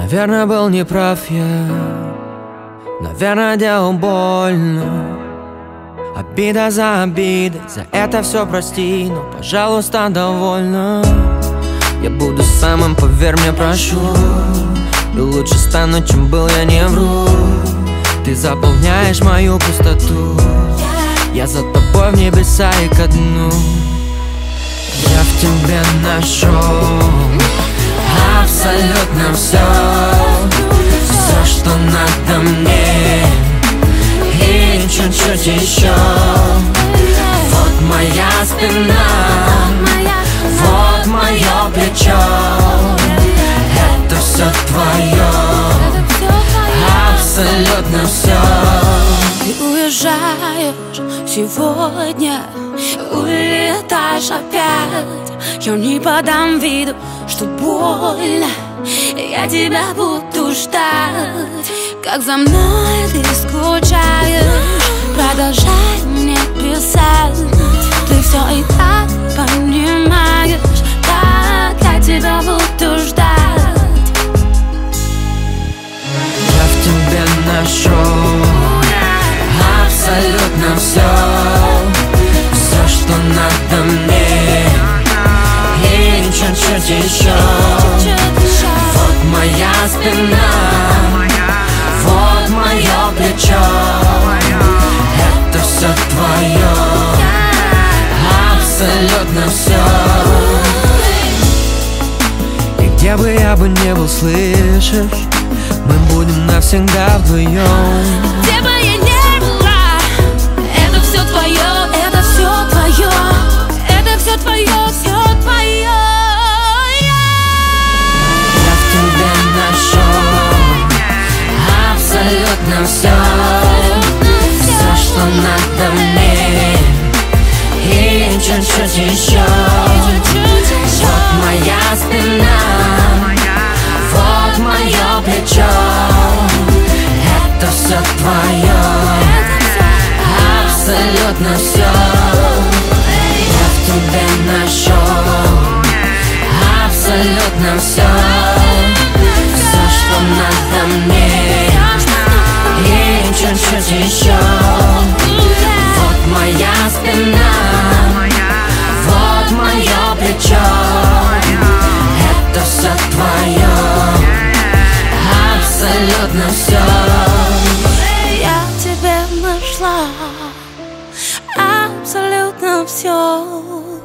Наверное, был неправ я, наверное, делал больно. Обида за обидой, за это все прости, но, пожалуйста, довольно. Я буду самым, поверь мне, прошу, и лучше стану, чем был, я не вру. Ты заполняешь мою пустоту, я за тобой в небеса и ко дну. Я в тебе нашел абсолютно все, что надо мне, и чуть-чуть еще. Вот моя спина, вот мое плечо, это все твое, абсолютно все. Ты уезжаешь сегодня, улетаешь опять. Я не подам виду, что больно, я тебя буду ждать. Как за мной ты скучаешь, продолжай мне писать. Ты все и так понимаешь, как я тебя буду ждать. Я в тебе нашел абсолютно все, что надо мне, и чуть-чуть еще. Вот моя спина, вот мое плечо, это все твое, абсолютно все. И где бы я бы не был, слышишь, мы будем навсегда вдвоем. Где бы я не была, это все твое, это все твое, это все твое, все твое. Я в тебе нашел абсолютно все, что надо мне, и чуть-чуть еще. Вот моя спина, вот мое плечо, это все твое, абсолютно все. Я в тебе нашел абсолютно все, что надо мне, и чуть-чуть еще. Вот моя спина, вот мое плечо, это все твое, абсолютно все. Я тебе нашла абсолютно все.